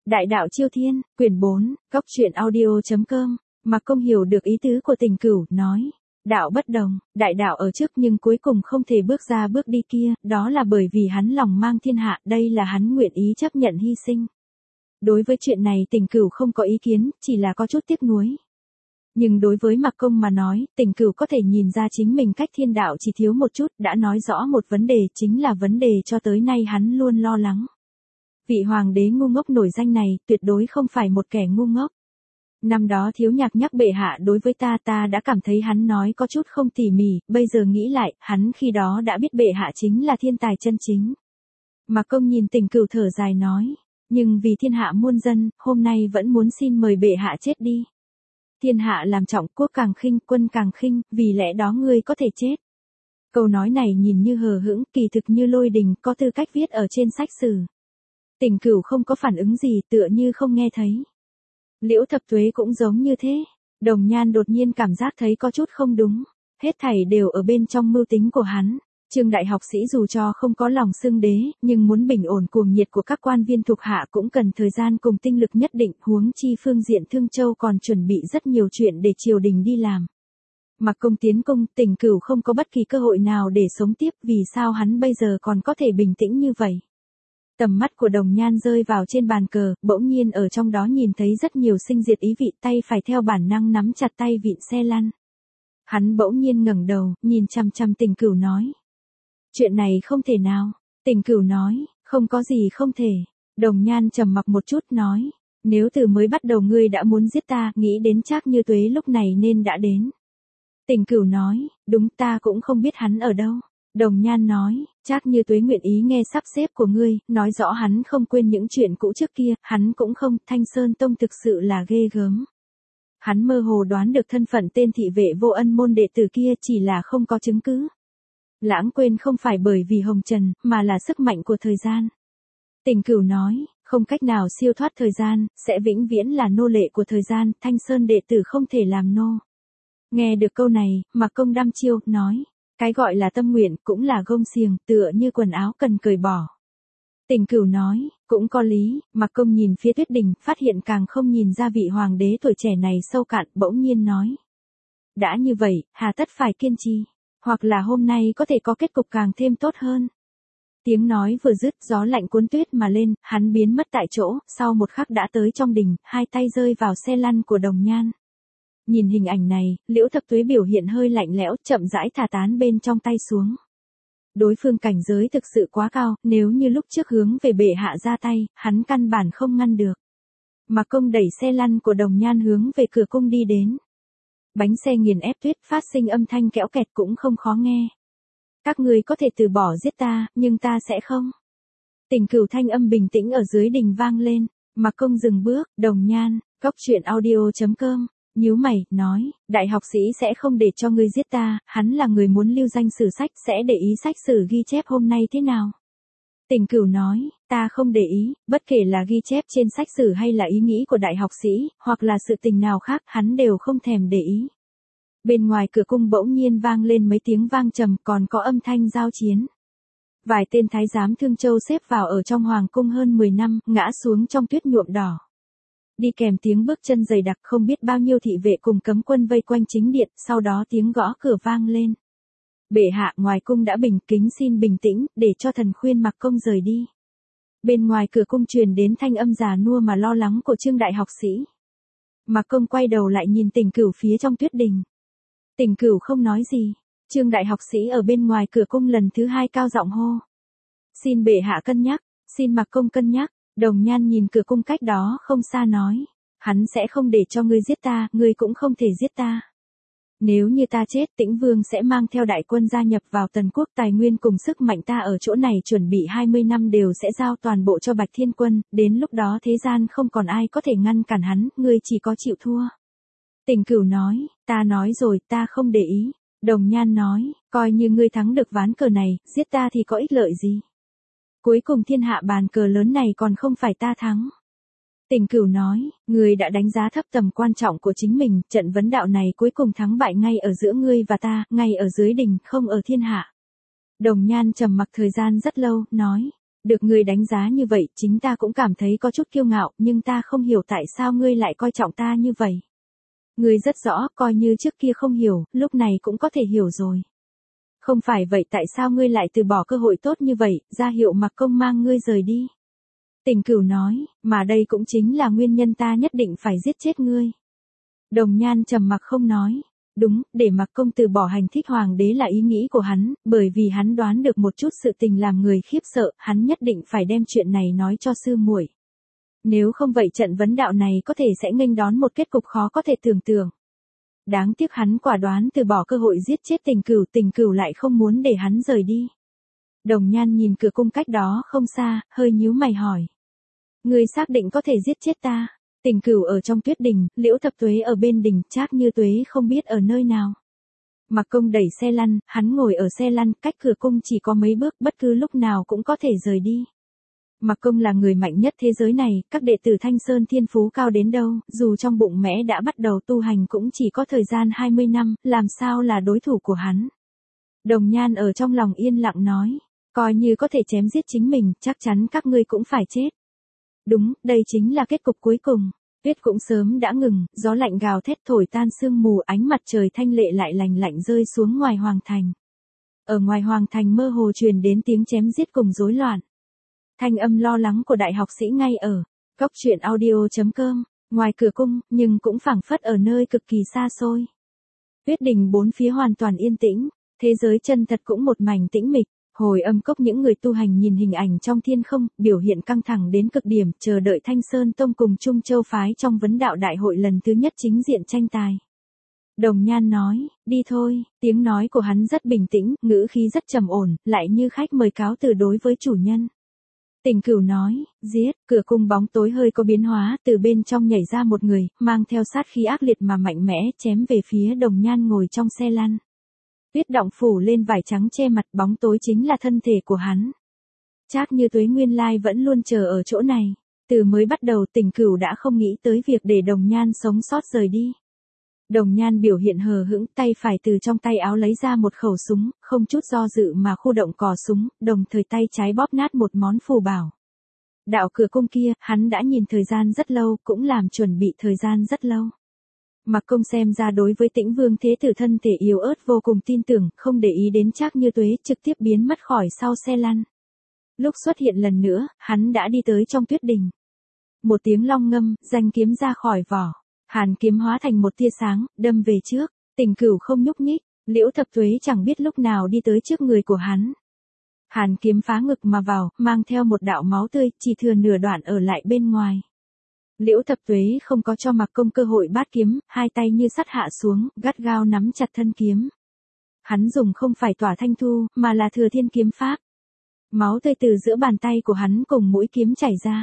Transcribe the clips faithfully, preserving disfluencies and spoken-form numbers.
Đại đạo Chiêu Thiên, quyển bốn, góc truyện audio chấm com. Mạc Công hiểu được ý tứ của Tình Cửu, nói, đạo bất đồng, đại đạo ở trước nhưng cuối cùng không thể bước ra bước đi kia, đó là bởi vì hắn lòng mang thiên hạ, đây là hắn nguyện ý chấp nhận hy sinh. Đối với chuyện này Tình Cửu không có ý kiến, chỉ là có chút tiếc nuối. Nhưng đối với Mạc Công mà nói, Tình Cửu có thể nhìn ra chính mình cách thiên đạo chỉ thiếu một chút, đã nói rõ một vấn đề, chính là vấn đề cho tới nay hắn luôn lo lắng. Vị hoàng đế ngu ngốc nổi danh này, tuyệt đối không phải một kẻ ngu ngốc. Năm đó Thiếu Nhạc nhắc bệ hạ đối với ta, ta đã cảm thấy hắn nói có chút không tỉ mỉ, bây giờ nghĩ lại, hắn khi đó đã biết bệ hạ chính là thiên tài chân chính. Mạc Công nhìn Tình Cửu thở dài nói, nhưng vì thiên hạ muôn dân, hôm nay vẫn muốn xin mời bệ hạ chết đi. Thiên hạ làm trọng, quốc càng khinh, quân càng khinh, vì lẽ đó ngươi có thể chết. Câu nói này nhìn như hờ hững, kỳ thực như lôi đình, có tư cách viết ở trên sách sử. Tình Cửu không có phản ứng gì, tựa như không nghe thấy. Liễu Thập Tuế cũng giống như thế. Đồng Nhan đột nhiên cảm giác thấy có chút không đúng. Hết thảy đều ở bên trong mưu tính của hắn. Trương đại học sĩ dù cho không có lòng xưng đế, nhưng muốn bình ổn cuồng nhiệt của các quan viên thuộc hạ cũng cần thời gian cùng tinh lực nhất định, huống chi phương diện Thương Châu còn chuẩn bị rất nhiều chuyện để triều đình đi làm. Mạc Công tiến cung, Tình Cửu không có bất kỳ cơ hội nào để sống tiếp, vì sao hắn bây giờ còn có thể bình tĩnh như vậy. Tầm mắt của Đồng Nhan rơi vào trên bàn cờ, bỗng nhiên ở trong đó nhìn thấy rất nhiều sinh diệt ý vị, tay phải theo bản năng nắm chặt tay vịn xe lăn. Hắn bỗng nhiên ngẩng đầu, nhìn chằm chằm Tình Cửu nói. Chuyện này không thể nào. Tình Cửu nói, không có gì không thể. Đồng Nhan trầm mặc một chút nói, nếu từ mới bắt đầu ngươi đã muốn giết ta, nghĩ đến Trác Như Tuế lúc này nên đã đến. Tình Cửu nói, đúng, ta cũng không biết hắn ở đâu. Đồng Nhan nói, Trác Như Tuế nguyện ý nghe sắp xếp của ngươi, nói rõ hắn không quên những chuyện cũ trước kia, hắn cũng không, Thanh Sơn Tông thực sự là ghê gớm. Hắn mơ hồ đoán được thân phận tên thị vệ Vô Ân môn đệ tử kia, chỉ là không có chứng cứ. Lãng quên không phải bởi vì hồng trần, mà là sức mạnh của thời gian. Tình Cửu nói, không cách nào siêu thoát thời gian, sẽ vĩnh viễn là nô lệ của thời gian, Thanh Sơn đệ tử không thể làm nô. Nghe được câu này, Mạc Công đăm chiêu, nói, cái gọi là tâm nguyện cũng là gông xiềng, tựa như quần áo cần cởi bỏ. Tình Cửu nói, cũng có lý. Mạc Công nhìn phía Tuyết Đình, phát hiện càng không nhìn ra vị hoàng đế tuổi trẻ này sâu cạn, bỗng nhiên nói. Đã như vậy, hà tất phải kiên trì, hoặc là hôm nay có thể có kết cục càng thêm tốt hơn. Tiếng nói vừa dứt, gió lạnh cuốn tuyết mà lên, hắn biến mất tại chỗ, sau một khắc đã tới trong đình, hai tay rơi vào xe lăn của Đồng Nhan. Nhìn hình ảnh này, Liễu Thập Tuế biểu hiện hơi lạnh lẽo, chậm rãi thả tán bên trong tay xuống. Đối phương cảnh giới thực sự quá cao, nếu như lúc trước hướng về bệ hạ ra tay, hắn căn bản không ngăn được. Mạc Công đẩy xe lăn của Đồng Nhan hướng về cửa cung đi đến. Bánh xe nghiền ép tuyết phát sinh âm thanh kẽo kẹt cũng không khó nghe. Các ngươi có thể từ bỏ giết ta, nhưng ta sẽ không. Tình Cửu thanh âm bình tĩnh ở dưới đình vang lên. Mạc Công dừng bước, Đồng Nhan, góc truyện audio chấm com. Nhíu mày, nói, đại học sĩ sẽ không để cho ngươi giết ta, hắn là người muốn lưu danh sử sách, sẽ để ý sách sử ghi chép hôm nay thế nào. Tình Cửu nói, ta không để ý, bất kể là ghi chép trên sách sử hay là ý nghĩ của đại học sĩ, hoặc là sự tình nào khác, hắn đều không thèm để ý. Bên ngoài cửa cung bỗng nhiên vang lên mấy tiếng vang trầm, còn có âm thanh giao chiến. Vài tên thái giám Thương Châu xếp vào ở trong hoàng cung hơn mười năm, ngã xuống trong tuyết nhuộm đỏ. Đi kèm tiếng bước chân dày đặc, không biết bao nhiêu thị vệ cùng cấm quân vây quanh chính điện, sau đó tiếng gõ cửa vang lên. Bệ hạ, ngoài cung đã bình, kính xin bình tĩnh, để cho thần khuyên Mạc Công rời đi. Bên ngoài cửa cung truyền đến thanh âm già nua mà lo lắng của Trương đại học sĩ. Mạc Công quay đầu lại nhìn Tình Cửu phía trong tuyết đình. Tình Cửu không nói gì. Trương đại học sĩ ở bên ngoài cửa cung lần thứ hai cao giọng hô. Xin bệ hạ cân nhắc, xin Mạc Công cân nhắc. Đồng Nhan nhìn cửa cung cách đó không xa nói. Hắn sẽ không để cho ngươi giết ta, ngươi cũng không thể giết ta. Nếu như ta chết, Tĩnh Vương sẽ mang theo đại quân gia nhập vào Tần Quốc, tài nguyên cùng sức mạnh ta ở chỗ này chuẩn bị hai mươi năm đều sẽ giao toàn bộ cho Bạch Thiên Quân, đến lúc đó thế gian không còn ai có thể ngăn cản hắn, ngươi chỉ có chịu thua. Tình Cửu nói, ta nói rồi, ta không để ý. Đồng Nhan nói, coi như ngươi thắng được ván cờ này, giết ta thì có ích lợi gì. Cuối cùng thiên hạ bàn cờ lớn này còn không phải ta thắng. Tình Cửu nói, ngươi đã đánh giá thấp tầm quan trọng của chính mình, trận vấn đạo này cuối cùng thắng bại ngay ở giữa ngươi và ta, ngay ở dưới đình, không ở thiên hạ. Đồng Nhan trầm mặc thời gian rất lâu, nói, Được ngươi đánh giá như vậy, chính ta cũng cảm thấy có chút kiêu ngạo, nhưng ta không hiểu tại sao ngươi lại coi trọng ta như vậy. Ngươi rất rõ, coi như trước kia không hiểu, lúc này cũng có thể hiểu rồi. Không phải vậy tại sao ngươi lại từ bỏ cơ hội tốt như vậy, ra hiệu Mạc Công mang ngươi rời đi. Tình Cửu nói, mà đây cũng chính là nguyên nhân ta nhất định phải giết chết ngươi. Đồng Nhan trầm mặc không nói. Đúng, để Mạc Công từ bỏ hành thích hoàng đế là ý nghĩ của hắn, bởi vì hắn đoán được một chút sự tình làm người khiếp sợ, hắn nhất định phải đem chuyện này nói cho sư muội. Nếu không vậy trận vấn đạo này có thể sẽ nghênh đón một kết cục khó có thể tưởng tượng. Đáng tiếc hắn quả đoán từ bỏ cơ hội giết chết Tình Cửu, Tình Cửu lại không muốn để hắn rời đi. Đồng Nhan nhìn cửa cung cách đó không xa, hơi nhíu mày hỏi. Ngươi xác định có thể giết chết ta? Tình Cửu ở trong Tuyết Đình, Liễu Thập Tuế ở bên đình, Trác Như Tuế không biết ở nơi nào. Mạc Công đẩy xe lăn, hắn ngồi ở xe lăn, cách cửa cung chỉ có mấy bước, bất cứ lúc nào cũng có thể rời đi. Mạc Công là người mạnh nhất thế giới này, các đệ tử Thanh Sơn thiên phú cao đến đâu, dù trong bụng mẽ đã bắt đầu tu hành cũng chỉ có thời gian hai mươi năm, làm sao là đối thủ của hắn. Đồng Nhan ở trong lòng yên lặng nói, coi như có thể chém giết chính mình, chắc chắn các ngươi cũng phải chết. Đúng, đây chính là kết cục cuối cùng. Tuyết cũng sớm đã ngừng, gió lạnh gào thét thổi tan sương mù, ánh mặt trời thanh lệ lại lành lạnh rơi xuống ngoài hoàng thành. Ở ngoài hoàng thành mơ hồ truyền đến tiếng chém giết cùng rối loạn. Thanh âm lo lắng của đại học sĩ ngay ở góc truyện audio chấm com, ngoài cửa cung, nhưng cũng phảng phất ở nơi cực kỳ xa xôi. Tuyết Đình bốn phía hoàn toàn yên tĩnh, thế giới chân thật cũng một mảnh tĩnh mịch. Hồi âm cốc những người tu hành nhìn hình ảnh trong thiên không, biểu hiện căng thẳng đến cực điểm, chờ đợi Thanh Sơn Tông cùng Trung Châu Phái trong vấn đạo đại hội lần thứ nhất chính diện tranh tài. Đồng Nhan nói, đi thôi, tiếng nói của hắn rất bình tĩnh, ngữ khí rất trầm ổn, lại như khách mời cáo từ đối với chủ nhân. Tình Cửu nói, giết, cửa cung bóng tối hơi có biến hóa, từ bên trong nhảy ra một người, mang theo sát khí ác liệt mà mạnh mẽ, chém về phía Đồng Nhan ngồi trong xe lăn. Tuyết động phủ lên vải trắng che mặt, bóng tối chính là thân thể của hắn. Trác Như Tuế nguyên lai vẫn luôn chờ ở chỗ này. Từ mới bắt đầu Tình Cửu đã không nghĩ tới việc để Đồng Nhan sống sót rời đi. Đồng Nhan biểu hiện hờ hững, tay phải từ trong tay áo lấy ra một khẩu súng, không chút do dự mà khu động cò súng, đồng thời tay trái bóp nát một món phù bảo. Đạo cửa cung kia, hắn đã nhìn thời gian rất lâu, cũng làm chuẩn bị thời gian rất lâu. Mạc Công xem ra đối với Tĩnh Vương Thế Tử thân thể yếu ớt vô cùng tin tưởng, không để ý đến Trác Như Tuế, trực tiếp biến mất khỏi sau xe lăn. Lúc xuất hiện lần nữa, hắn đã đi tới trong Tuyết Đình. Một tiếng long ngâm, danh kiếm ra khỏi vỏ. Hàn kiếm hóa thành một tia sáng, đâm về trước. Tình Cửu không nhúc nhích, Liễu Thập Tuế chẳng biết lúc nào đi tới trước người của hắn. Hàn kiếm phá ngực mà vào, mang theo một đạo máu tươi, chỉ thừa nửa đoạn ở lại bên ngoài. Liễu Thập Tuế không có cho Mạc Công cơ hội bát kiếm, hai tay như sắt hạ xuống, gắt gao nắm chặt thân kiếm. Hắn dùng không phải tỏa thanh thu, mà là thừa thiên kiếm pháp. Máu tươi từ giữa bàn tay của hắn cùng mũi kiếm chảy ra.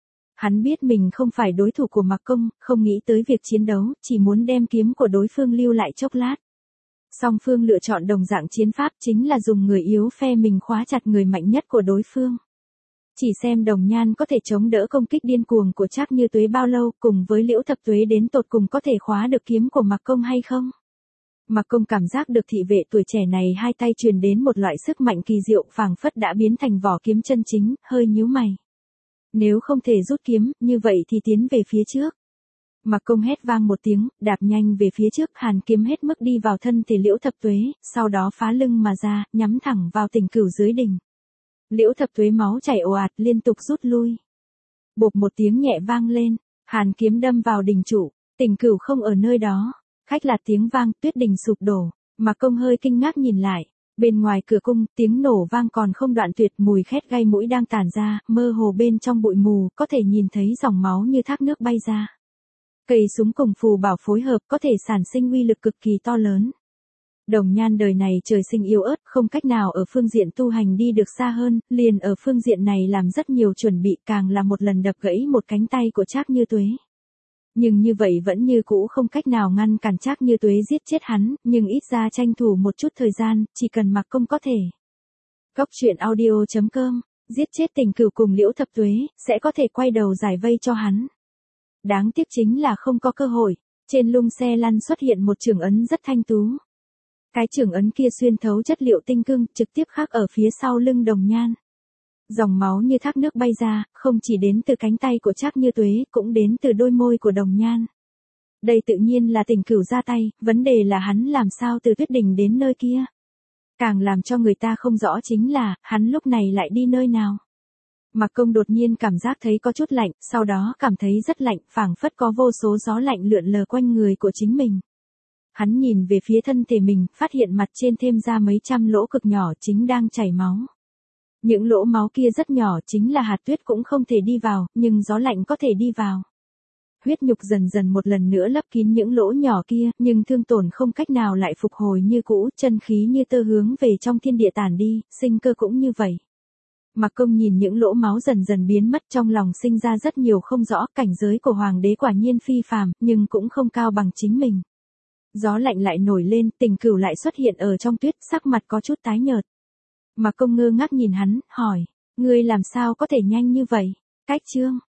Hắn biết mình không phải đối thủ của Mạc Công, không nghĩ tới việc chiến đấu, chỉ muốn đem kiếm của đối phương lưu lại chốc lát. Song phương lựa chọn đồng dạng chiến pháp chính là dùng người yếu phe mình khóa chặt người mạnh nhất của đối phương. Chỉ xem Đồng Nhan có thể chống đỡ công kích điên cuồng của Trác Như Tuế bao lâu, cùng với Liễu Thập Tuế đến tột cùng có thể khóa được kiếm của Mạc Công hay không. Mạc Công cảm giác được thị vệ tuổi trẻ này hai tay truyền đến một loại sức mạnh kỳ diệu, phảng phất đã biến thành vỏ kiếm chân chính, hơi nhíu mày. Nếu không thể rút kiếm, như vậy thì tiến về phía trước. Mạc Công hét vang một tiếng, đạp nhanh về phía trước, hàn kiếm hết mức đi vào thân thể Liễu Thập Tuế, sau đó phá lưng mà ra, nhắm thẳng vào Tình Cửu dưới đỉnh. Liễu Thập Tuế máu chảy ồ ạt, liên tục rút lui. Bộp một tiếng nhẹ vang lên, hàn kiếm đâm vào đỉnh trụ, Tình Cửu không ở nơi đó. Khách lạt tiếng vang, Tuyết Đình sụp đổ. Mạc Công hơi kinh ngạc nhìn lại. Bên ngoài cửa cung, tiếng nổ vang còn không đoạn tuyệt, mùi khét gai mũi đang tản ra, mơ hồ bên trong bụi mù, có thể nhìn thấy dòng máu như thác nước bay ra. Cây súng cùng phù bảo phối hợp có thể sản sinh uy lực cực kỳ to lớn. Đồng Nhan đời này trời sinh yếu ớt, không cách nào ở phương diện tu hành đi được xa hơn, liền ở phương diện này làm rất nhiều chuẩn bị, càng là một lần đập gãy một cánh tay của Trác Như Tuế. Nhưng như vậy vẫn như cũ không cách nào ngăn cản Trác Như Tuế giết chết hắn, nhưng ít ra tranh thủ một chút thời gian, chỉ cần Mạc Công có thể. Góc truyện audio chấm com, giết chết Tình Cửu cùng Liễu Thập Tuế, sẽ có thể quay đầu giải vây cho hắn. Đáng tiếc chính là không có cơ hội. Trên lung xe lăn xuất hiện một chưởng ấn rất thanh tú. Cái chưởng ấn kia xuyên thấu chất liệu tinh cương, trực tiếp khắc ở phía sau lưng Đồng Nhan. Dòng máu như thác nước bay ra, không chỉ đến từ cánh tay của Trác Như Tuế, cũng đến từ đôi môi của Đồng Nhan. Đây tự nhiên là Tình Cửu ra tay, vấn đề là hắn làm sao từ Tuyết Đình đến nơi kia. Càng làm cho người ta không rõ chính là, hắn lúc này lại đi nơi nào. Mạc Công đột nhiên cảm giác thấy có chút lạnh, sau đó cảm thấy rất lạnh, phảng phất có vô số gió lạnh lượn lờ quanh người của chính mình. Hắn nhìn về phía thân thể mình, phát hiện mặt trên thêm ra mấy trăm lỗ cực nhỏ chính đang chảy máu. Những lỗ máu kia rất nhỏ, chính là hạt tuyết cũng không thể đi vào, nhưng gió lạnh có thể đi vào. Huyết nhục dần dần một lần nữa lấp kín những lỗ nhỏ kia, nhưng thương tổn không cách nào lại phục hồi như cũ, chân khí như tơ hướng về trong thiên địa tản đi, sinh cơ cũng như vậy. Mạc Công nhìn những lỗ máu dần dần biến mất, trong lòng sinh ra rất nhiều không rõ, cảnh giới của hoàng đế quả nhiên phi phàm, nhưng cũng không cao bằng chính mình. Gió lạnh lại nổi lên, Tình Cửu lại xuất hiện ở trong tuyết, sắc mặt có chút tái nhợt. Mạc Công ngơ ngác nhìn hắn, hỏi, ngươi làm sao có thể nhanh như vậy? Cách chương